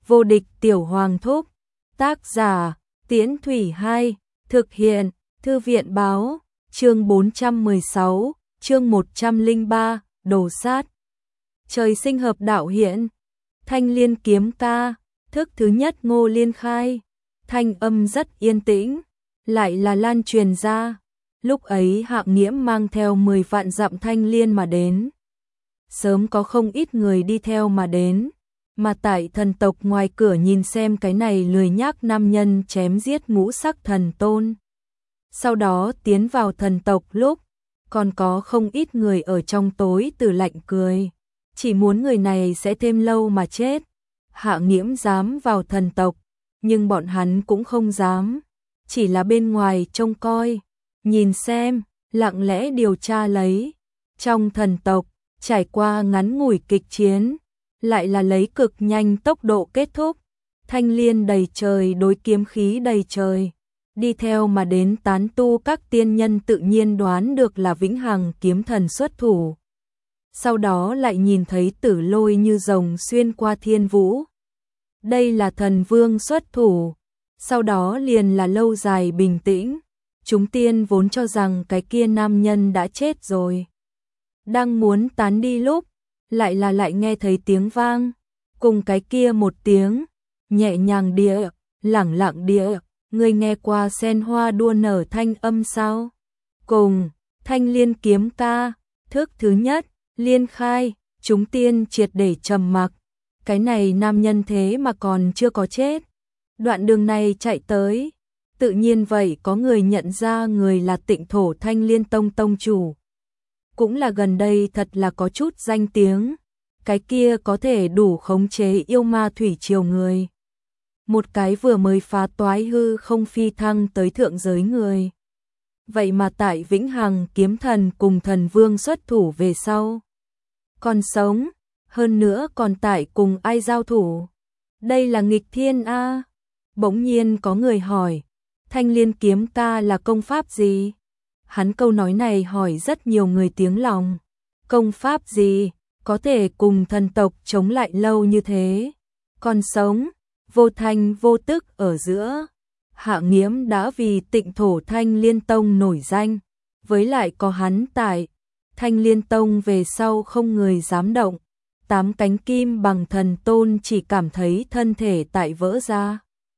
Vô địch tiểu hoàng thúc. Tác giả, Tiễn Thủy 2, thực hiện, Thư viện báo, chương 416, chương 103, đồ sát. Trời sinh hợp đạo hiện, Thanh Liên kiếm ca, thức thứ nhất Ngô Liên khai, thanh âm rất yên tĩnh, lại là lan truyền ra. Lúc ấy Hạng Nghiễm mang theo 10 vạn dặm Thanh Liên mà đến. Sớm có không ít người đi theo mà đến, mà tại thần tộc ngoài cửa nhìn xem cái này lười nhác nam nhân chém giết ngũ sắc thần tôn. Sau đó tiến vào thần tộc lúc, còn có không ít người ở trong tối từ lạnh cười, chỉ muốn người này sẽ thêm lâu mà chết. Hạng Nghiễm dám vào thần tộc, nhưng bọn hắn cũng không dám, chỉ là bên ngoài trông coi, nhìn xem, lặng lẽ điều tra lấy. Trong thần tộc, trải qua ngắn ngủi kịch chiến, lại là lấy cực nhanh tốc độ kết thúc. Thanh liên đầy trời đối kiếm khí đầy trời, đi theo mà đến tán tu các tiên nhân tự nhiên đoán được là Vĩnh Hằng kiếm thần xuất thủ. Sau đó lại nhìn thấy Tử Lôi như rồng xuyên qua thiên vũ. Đây là thần vương xuất thủ. Sau đó liền là lâu dài bình tĩnh. Chúng tiên vốn cho rằng cái kia nam nhân đã chết rồi. Đang muốn tán đi lúc, lại nghe thấy tiếng vang, cùng cái kia một tiếng, nhẹ nhàng địa, lẳng lặng địa, người nghe qua sen hoa đua nở thanh âm sao? Cùng, Thanh Liên kiếm ca, thức thứ nhất, liên khai, chúng tiên triệt để trầm mặc. Cái này nam nhân thế mà còn chưa có chết. Đoạn đường này chạy tới, tự nhiên vậy có người nhận ra người là Tịnh Thổ Thanh Liên Tông tông chủ. Cũng là gần đây thật là có chút danh tiếng, cái kia có thể đủ khống chế yêu ma thủy triều người. Một cái vừa mới phá toái hư không phi thăng tới thượng giới người. Vậy mà tại Vĩnh Hằng kiếm thần cùng thần vương xuất thủ về sau. Còn sống, hơn nữa còn tại cùng ai giao thủ. Đây là nghịch thiên a. Bỗng nhiên có người hỏi, Thanh Liên kiếm ca là công pháp gì? Hắn câu nói này hỏi rất nhiều người tiếng lòng. Công pháp gì, có thể cùng thần tộc chống lại lâu như thế? Còn sống, vô thanh vô tức ở giữa. Hạng Nghiễm đã vì Tịnh Thổ Thanh Liên Tông nổi danh. Với lại có hắn tại, Thanh Liên Tông về sau không người dám động. 8 cánh kim bằng thần tôn chỉ cảm thấy thân thể tại vỡ ra.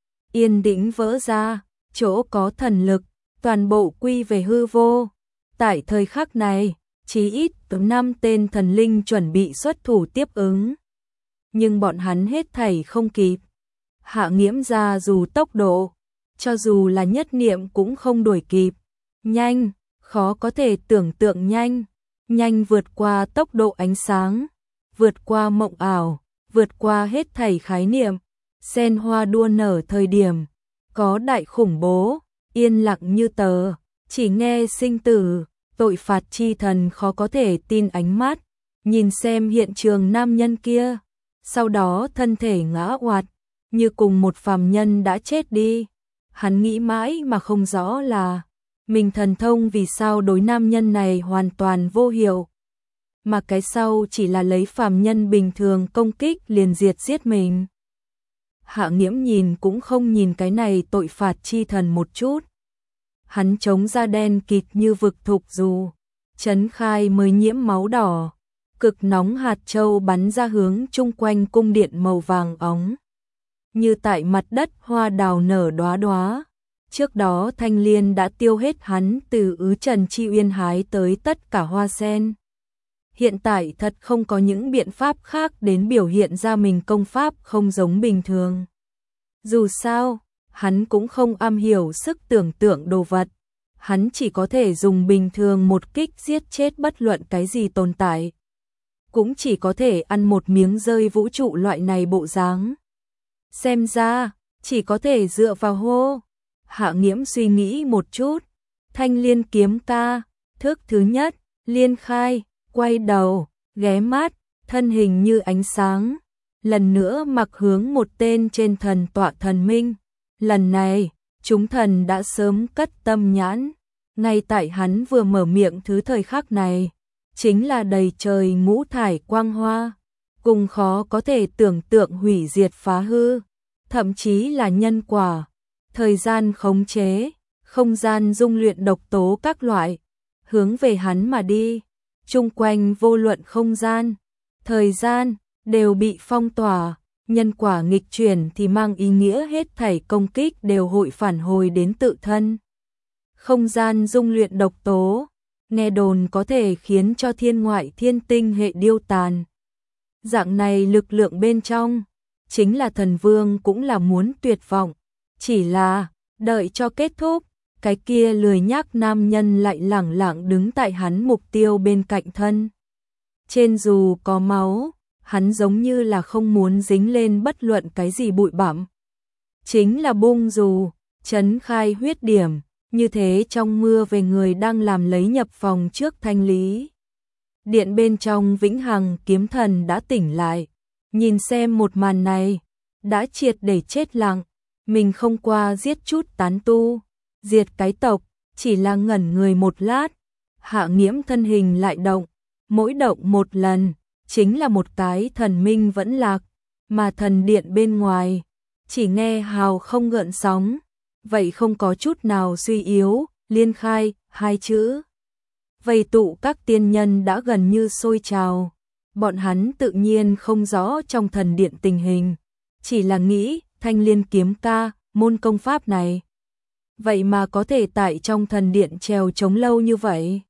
Yên tĩnh vỡ ra, chỗ có thần lực, toàn bộ quy về hư vô. Tại thời khắc này, chí ít 5 tên thần linh chuẩn bị xuất thủ tiếp ứng. Nhưng bọn hắn hết thảy không kịp. Hạng Nghiễm ra dù tốc độ, cho dù là nhất niệm cũng không đuổi kịp. Nhanh, khó có thể tưởng tượng nhanh. Nhanh vượt qua tốc độ ánh sáng, vượt qua mộng ảo, vượt qua hết thảy khái niệm. Sen hoa đua nở thời điểm, có đại khủng bố, yên lặng như tờ, chỉ nghe sinh tử, tội phạt chi thần khó có thể tin ánh mắt, nhìn xem hiện trường nam nhân kia, sau đó thân thể ngã oạt, như cùng một phàm nhân đã chết đi. Hắn nghĩ mãi mà không rõ là mình thần thông vì sao đối nam nhân này hoàn toàn vô hiệu, mà cái sau chỉ là lấy phàm nhân bình thường công kích liền diệt giết mình. Hạng Nghiễm nhìn cũng không nhìn cái này tội phạt chi thần một chút. Hắn chống ra đen kịt như vực thục dù, chấn khai mới nhiễm máu đỏ, cực nóng hạt châu bắn ra hướng chung quanh cung điện màu vàng óng. Như tại mặt đất hoa đào nở đóa đóa. Trước đó Thanh Liên đã tiêu hết hắn từ Ứ Trần Chi Uyên hái tới tất cả hoa sen. Hiện tại thật không có những biện pháp khác đến biểu hiện ra mình công pháp không giống bình thường. Dù sao, hắn cũng không am hiểu sức tưởng tượng đồ vật. Hắn chỉ có thể dùng bình thường một kích giết chết bất luận cái gì tồn tại. Cũng chỉ có thể ăn một miếng rơi vũ trụ loại này bộ dáng. Xem ra, chỉ có thể dựa vào hô. Hạng Nghiễm suy nghĩ một chút. Thanh Liên kiếm ca, thức thứ nhất, liên khai, quay đầu, ghé mắt, thân hình như ánh sáng. Lần nữa mặc hướng một tên trên thần tọa thần minh. Lần này, chúng thần đã sớm cất tâm nhãn. Ngay tại hắn vừa mở miệng thứ thời khắc này, chính là đầy trời ngũ thải quang hoa. cùng khó có thể tưởng tượng hủy diệt phá hư, thậm chí là nhân quả, thời gian khống chế, không gian dung luyện độc tố các loại, hướng về hắn mà đi, chung quanh vô luận không gian, thời gian, đều bị phong tỏa, nhân quả nghịch chuyển thì mang ý nghĩa hết thảy công kích đều hội phản hồi đến tự thân. Không gian dung luyện độc tố, nghe đồn có thể khiến cho thiên ngoại thiên tinh hệ điêu tàn. Dạng này lực lượng bên trong, chính là thần vương cũng là muốn tuyệt vọng, chỉ là đợi cho kết thúc, cái kia lười nhác nam nhân lại lẳng lặng đứng tại hắn mục tiêu bên cạnh thân. Trên dù có máu, hắn giống như là không muốn dính lên bất luận cái gì bụi bặm. Chính là bung dù, trấn khai huyết điểm, như thế trong mưa về người đang làm lấy nhập phòng trước thanh lý. Điện bên trong vĩnh hằng kiếm thần đã tỉnh lại, nhìn xem một màn này, đã triệt để chết lặng, mình không qua giết chút tán tu, diệt cái tộc, chỉ là ngẩn người một lát, Hạ Nghiễm thân hình lại động, mỗi động một lần, chính là một cái thần minh vẫn lạc, mà thần điện bên ngoài, chỉ nghe hào không gợn sóng, vậy không có chút nào suy yếu, liên khai, hai chữ. Vây tụ các tiên nhân đã gần như sôi trào, bọn hắn tự nhiên không rõ trong thần điện tình hình, chỉ là nghĩ Thanh Liên kiếm ca, môn công pháp này. Vậy mà có thể tại trong thần điện trèo trống lâu như vậy.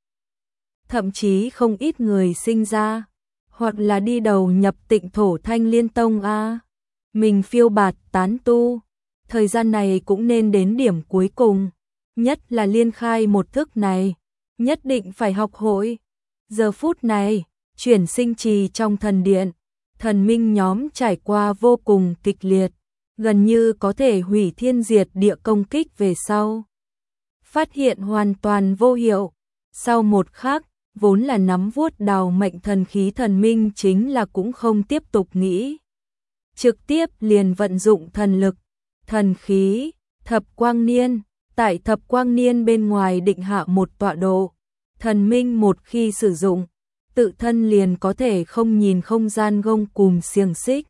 Thậm chí không ít người sinh ra, hoặc là đi đầu nhập Tịnh Thổ Thanh Liên Tông a. Mình phiêu bạt tán tu, thời gian này cũng nên đến điểm cuối cùng, nhất là liên khai một thức này, nhất định phải học hội. Giờ phút này, chuyển sinh trì trong thần điện, thần minh nhóm trải qua vô cùng kịch liệt, gần như có thể hủy thiên diệt địa công kích về sau. Phát hiện hoàn toàn vô hiệu, sau một khắc, vốn là nắm vuốt đào mệnh thần khí thần minh chính là cũng không tiếp tục nghĩ. Trực tiếp liền vận dụng thần lực, thần khí, thập quang niên, tại thập quang niên bên ngoài định hạ một tọa độ. Thần minh một khi sử dụng, tự thân liền có thể không nhìn không gian gông cùm xiềng xích.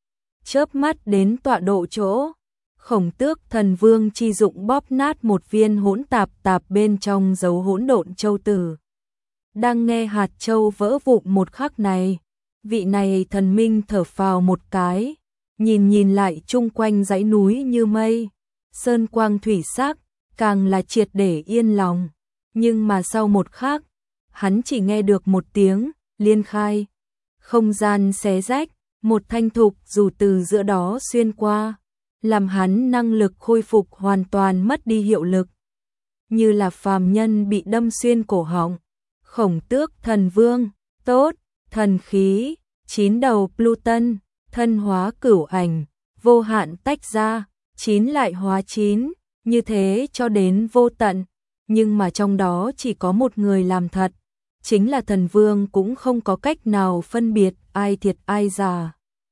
Chớp mắt đến tọa độ chỗ, Khổng Tước Thần Vương chi dụng bóp nát một viên hỗn tạp bên trong dấu hỗn độn châu tử. Đang nghe hạt châu vỡ vụn một khắc này, vị này thần minh thở phào một cái, nhìn lại chung quanh dãy núi như mây, sơn quang thủy sắc, càng là triệt để yên lòng. Nhưng mà sau một khắc, hắn chỉ nghe được một tiếng, liên khai. Không gian xé rách, một thanh thục dù từ giữa đó xuyên qua, làm hắn năng lực khôi phục hoàn toàn mất đi hiệu lực. Như là phàm nhân bị đâm xuyên cổ họng. Khổng Tước Thần Vương, tốt, thần khí, 9 đầu Pluton, thân hóa cửu ảnh, vô hạn tách ra, 9 lại hóa 9, như thế cho đến vô tận. Nhưng mà trong đó chỉ có một người làm thật, chính là thần vương cũng không có cách nào phân biệt ai thiệt ai giả.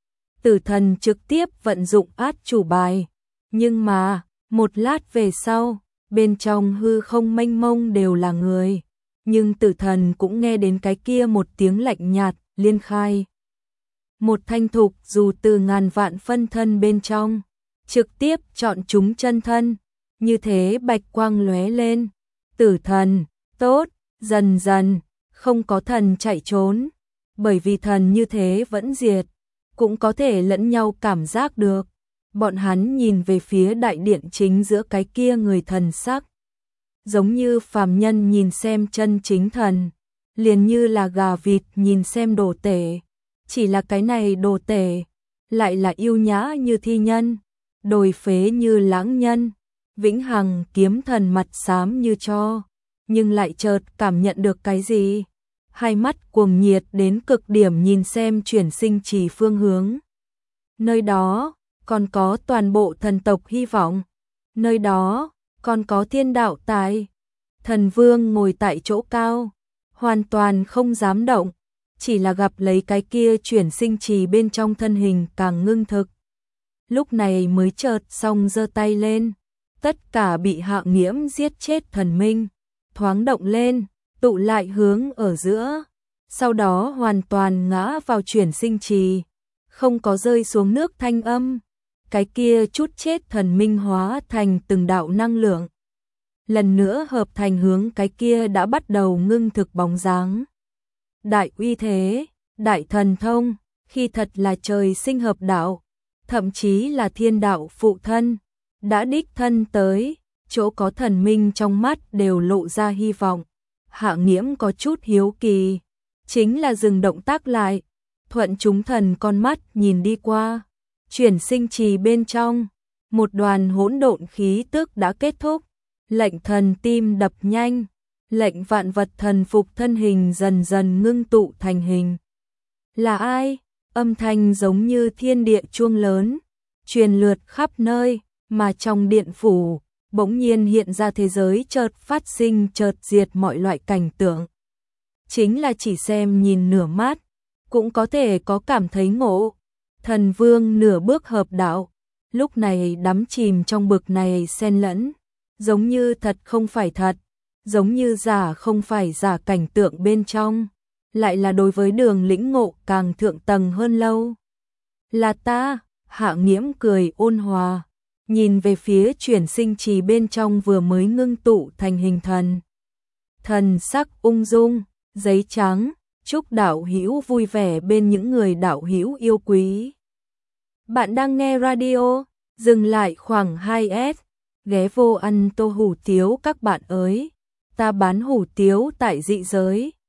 Tử thần trực tiếp vận dụng át chủ bài, nhưng mà, một lát về sau, bên trong hư không mênh mông đều là người, nhưng tử thần cũng nghe đến cái kia một tiếng lạnh nhạt, liên khai. Một thanh thục dù từ ngàn vạn phân thân bên trong, trực tiếp chọn chúng chân thân, như thế bạch quang lóe lên. Tử thần, tốt, dần dần, không có thần chạy trốn, bởi vì thần như thế vẫn diệt, cũng có thể lẫn nhau cảm giác được. Bọn hắn nhìn về phía đại điện chính giữa cái kia người thần sắc, giống như phàm nhân nhìn xem chân chính thần, liền như là gà vịt nhìn xem đồ tể, chỉ là cái này đồ tể, lại là yêu nhã như thi nhân, đồi phế như lãng nhân. Vĩnh hằng kiếm thần mặt xám như tro, nhưng lại chợt cảm nhận được cái gì. Hai mắt cuồng nhiệt đến cực điểm nhìn xem chuyển sinh trì phương hướng. Nơi đó, còn có toàn bộ thần tộc hy vọng. Nơi đó, còn có thiên đạo tài. Thần vương ngồi tại chỗ cao, hoàn toàn không dám động, chỉ là gặp lấy cái kia chuyển sinh trì bên trong thân hình càng ngưng thực. Lúc này mới chợt xong giơ tay lên. Tất cả bị Hạ Nghiễm giết chết thần minh, thoáng động lên, tụ lại hướng ở giữa, sau đó hoàn toàn ngã vào chuyển sinh trì, không có rơi xuống nước thanh âm. Cái kia chút chết thần minh hóa thành từng đạo năng lượng. Lần nữa hợp thành hướng cái kia đã bắt đầu ngưng thực bóng dáng. Đại uy thế, đại thần thông, khi thật là trời sinh hợp đạo, thậm chí là thiên đạo phụ thân, đã đích thân tới, chỗ có thần minh trong mắt đều lộ ra hy vọng. Hạ Nghiễm có chút hiếu kỳ, chính là dừng động tác lại, thuận chúng thần con mắt nhìn đi qua, chuyển sinh trì bên trong, một đoàn hỗn độn khí tức đã kết thúc, lệnh thần tim đập nhanh, lệnh vạn vật thần phục thân hình dần dần ngưng tụ thành hình. Là ai? Âm thanh giống như thiên địa chuông lớn, truyền lượt khắp nơi, mà trong điện phủ, bỗng nhiên hiện ra thế giới chợt phát sinh chợt diệt mọi loại cảnh tượng. Chính là chỉ xem nhìn nửa mắt, cũng có thể có cảm thấy ngộ. Thần vương nửa bước hợp đạo, lúc này đắm chìm trong bực này xen lẫn, giống như thật không phải thật, giống như giả không phải giả cảnh tượng bên trong, lại là đối với đường lĩnh ngộ càng thượng tầng hơn lâu. Là ta, Hạ Nghiễm cười ôn hòa, nhìn về phía chuyển sinh trì bên trong vừa mới ngưng tụ thành hình thần. Thần sắc ung dung, giấy trắng, chúc đạo hữu vui vẻ bên những người đạo hữu yêu quý. Bạn đang nghe radio, dừng lại khoảng 2S, ghé vô ăn tô hủ tiếu các bạn ơi. Ta bán hủ tiếu tại dị giới.